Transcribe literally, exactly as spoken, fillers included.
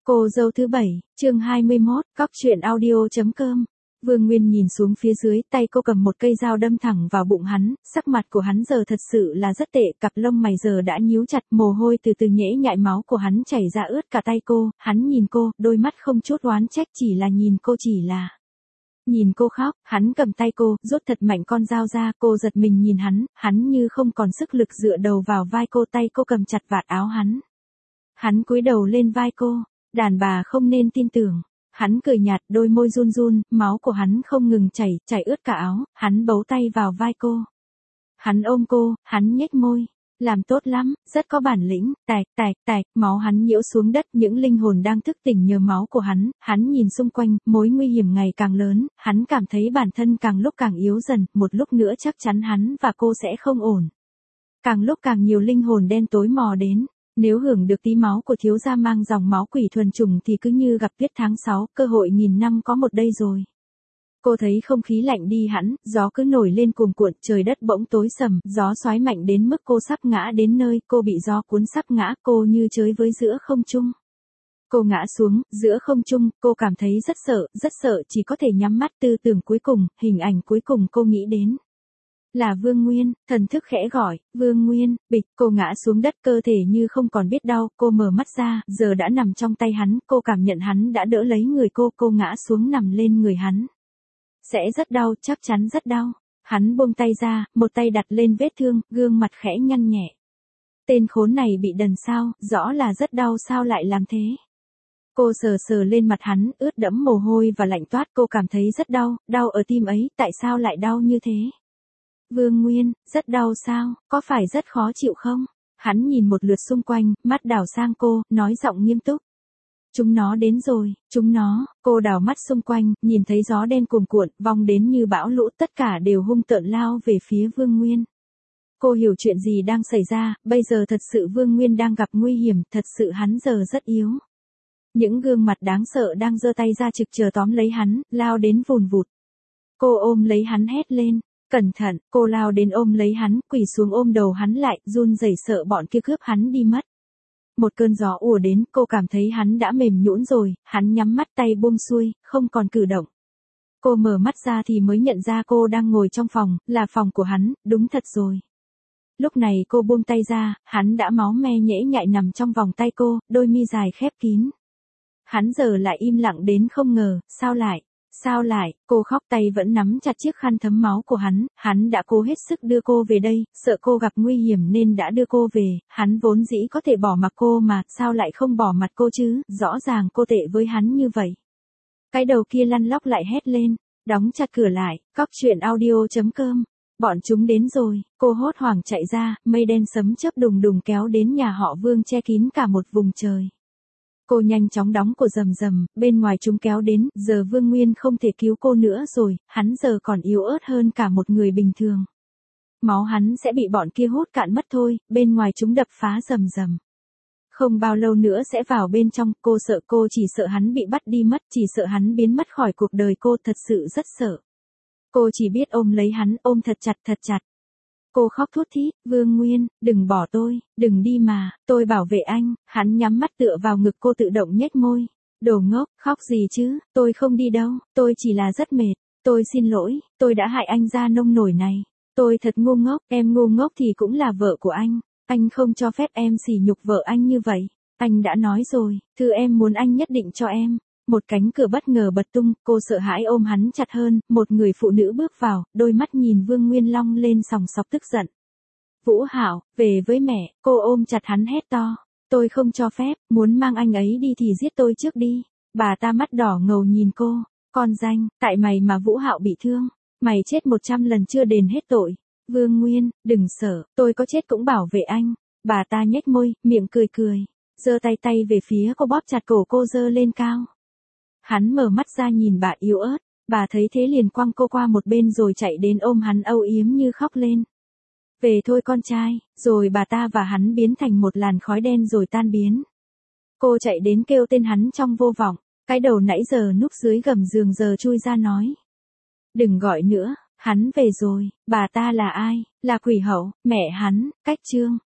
Cô dâu thứ bảy, chương hai mươi mốt, cóc truyện audio chấm com. Vương Nguyên nhìn xuống phía dưới, tay cô cầm một cây dao đâm thẳng vào bụng hắn, sắc mặt của hắn giờ thật sự là rất tệ, cặp lông mày giờ đã nhíu chặt, mồ hôi từ từ nhễ nhại, máu của hắn chảy ra ướt cả tay cô, hắn nhìn cô, đôi mắt không chút oán trách, chỉ là nhìn cô, chỉ là nhìn cô khóc. Hắn cầm tay cô, rút thật mạnh con dao ra, cô giật mình nhìn hắn, hắn như không còn sức lực dựa đầu vào vai cô, tay cô cầm chặt vạt áo hắn. Hắn cúi đầu lên vai cô, đàn bà không nên tin tưởng. Hắn cười nhạt, đôi môi run run, máu của hắn không ngừng chảy, chảy ướt cả áo, hắn bấu tay vào vai cô. Hắn ôm cô, hắn nhếch môi. Làm tốt lắm, rất có bản lĩnh, tạch, tạch, tạch, máu hắn nhiễu xuống đất, những linh hồn đang thức tỉnh nhờ máu của hắn, hắn nhìn xung quanh, mối nguy hiểm ngày càng lớn, hắn cảm thấy bản thân càng lúc càng yếu dần, một lúc nữa chắc chắn hắn và cô sẽ không ổn. Càng lúc càng nhiều linh hồn đen tối mò đến. Nếu hưởng được tí máu của thiếu gia mang dòng máu quỷ thuần chủng thì cứ như gặp tuyết tháng sáu, cơ hội nghìn năm có một đây rồi. Cô thấy không khí lạnh đi hẳn, gió cứ nổi lên cuồn cuộn, trời đất bỗng tối sầm, gió xoáy mạnh đến mức cô sắp ngã đến nơi, cô bị gió cuốn sắp ngã, cô như chới với giữa không trung. Cô ngã xuống, giữa không trung, cô cảm thấy rất sợ, rất sợ, chỉ có thể nhắm mắt, tư tưởng cuối cùng, hình ảnh cuối cùng cô nghĩ đến là Vương Nguyên. Thần thức khẽ gọi, Vương Nguyên, bịch, cô ngã xuống đất, cơ thể như không còn biết đau, cô mở mắt ra, giờ đã nằm trong tay hắn, cô cảm nhận hắn đã đỡ lấy người cô, cô ngã xuống nằm lên người hắn. Sẽ rất đau, chắc chắn rất đau. Hắn buông tay ra, một tay đặt lên vết thương, gương mặt khẽ nhăn nhẹ. Tên khốn này bị đần sao, rõ là rất đau, sao lại làm thế? Cô sờ sờ lên mặt hắn, ướt đẫm mồ hôi và lạnh toát, cô cảm thấy rất đau, đau ở tim ấy, tại sao lại đau như thế? Vương Nguyên, rất đau sao, có phải rất khó chịu không? Hắn nhìn một lượt xung quanh, mắt đảo sang cô, nói giọng nghiêm túc. Chúng nó đến rồi, chúng nó, cô đảo mắt xung quanh, nhìn thấy gió đen cuồn cuộn, vòng đến như bão lũ, tất cả đều hung tợn lao về phía Vương Nguyên. Cô hiểu chuyện gì đang xảy ra, bây giờ thật sự Vương Nguyên đang gặp nguy hiểm, thật sự hắn giờ rất yếu. Những gương mặt đáng sợ đang giơ tay ra trực chờ tóm lấy hắn, lao đến vùn vụt. Cô ôm lấy hắn hét lên. Cẩn thận, cô lao đến ôm lấy hắn, quỳ xuống ôm đầu hắn lại, run rẩy sợ bọn kia cướp hắn đi mất. Một cơn gió ùa đến, cô cảm thấy hắn đã mềm nhũn rồi, hắn nhắm mắt, tay buông xuôi, không còn cử động. Cô mở mắt ra thì mới nhận ra cô đang ngồi trong phòng, là phòng của hắn, đúng thật rồi. Lúc này cô buông tay ra, hắn đã máu me nhễ nhại nằm trong vòng tay cô, đôi mi dài khép kín. Hắn giờ lại im lặng đến không ngờ, sao lại? Sao lại, cô khóc, tay vẫn nắm chặt chiếc khăn thấm máu của hắn, hắn đã cố hết sức đưa cô về đây, sợ cô gặp nguy hiểm nên đã đưa cô về, hắn vốn dĩ có thể bỏ mặc cô mà, sao lại không bỏ mặc cô chứ, rõ ràng cô tệ với hắn như vậy. Cái đầu kia lăn lóc lại hét lên, đóng chặt cửa lại, cóc truyện audio chấm com, bọn chúng đến rồi, cô hốt hoảng chạy ra, mây đen sấm chớp đùng đùng kéo đến nhà họ Vương che kín cả một vùng trời. Cô nhanh chóng đóng cửa rầm rầm, bên ngoài chúng kéo đến, giờ Vương Nguyên không thể cứu cô nữa rồi, hắn giờ còn yếu ớt hơn cả một người bình thường. Máu hắn sẽ bị bọn kia hút cạn mất thôi, bên ngoài chúng đập phá rầm rầm. Không bao lâu nữa sẽ vào bên trong, cô sợ, cô chỉ sợ hắn bị bắt đi mất, chỉ sợ hắn biến mất khỏi cuộc đời cô, thật sự rất sợ. Cô chỉ biết ôm lấy hắn, ôm thật chặt thật chặt. Cô khóc thút thít, Vương Nguyên, đừng bỏ tôi, đừng đi mà, tôi bảo vệ anh. Hắn nhắm mắt tựa vào ngực cô, tự động nhếch môi. Đồ ngốc, khóc gì chứ, tôi không đi đâu, tôi chỉ là rất mệt, tôi xin lỗi, tôi đã hại anh ra nông nổi này. Tôi thật ngu ngốc, em ngu ngốc thì cũng là vợ của anh, anh không cho phép em sỉ nhục vợ anh như vậy. Anh đã nói rồi, thứ em muốn anh nhất định cho em. Một cánh cửa bất ngờ bật tung, cô sợ hãi ôm hắn chặt hơn, một người phụ nữ bước vào, đôi mắt nhìn Vương Nguyên long lên sòng sọc tức giận. Vũ Hạo, về với mẹ, cô ôm chặt hắn hét to, tôi không cho phép, muốn mang anh ấy đi thì giết tôi trước đi. Bà ta mắt đỏ ngầu nhìn cô, con danh, tại mày mà Vũ Hạo bị thương, mày chết một trăm lần chưa đền hết tội. Vương Nguyên, đừng sợ, tôi có chết cũng bảo vệ anh. Bà ta nhếch môi, miệng cười cười, giơ tay tay về phía cô, bóp chặt cổ cô giơ lên cao. Hắn mở mắt ra nhìn bà yếu ớt, bà thấy thế liền quăng cô qua một bên rồi chạy đến ôm hắn âu yếm như khóc lên. Về thôi con trai, rồi bà ta và hắn biến thành một làn khói đen rồi tan biến. Cô chạy đến kêu tên hắn trong vô vọng, cái đầu nãy giờ núp dưới gầm giường giờ chui ra nói. Đừng gọi nữa, hắn về rồi, bà ta là ai, là quỷ hậu, mẹ hắn, cách trương.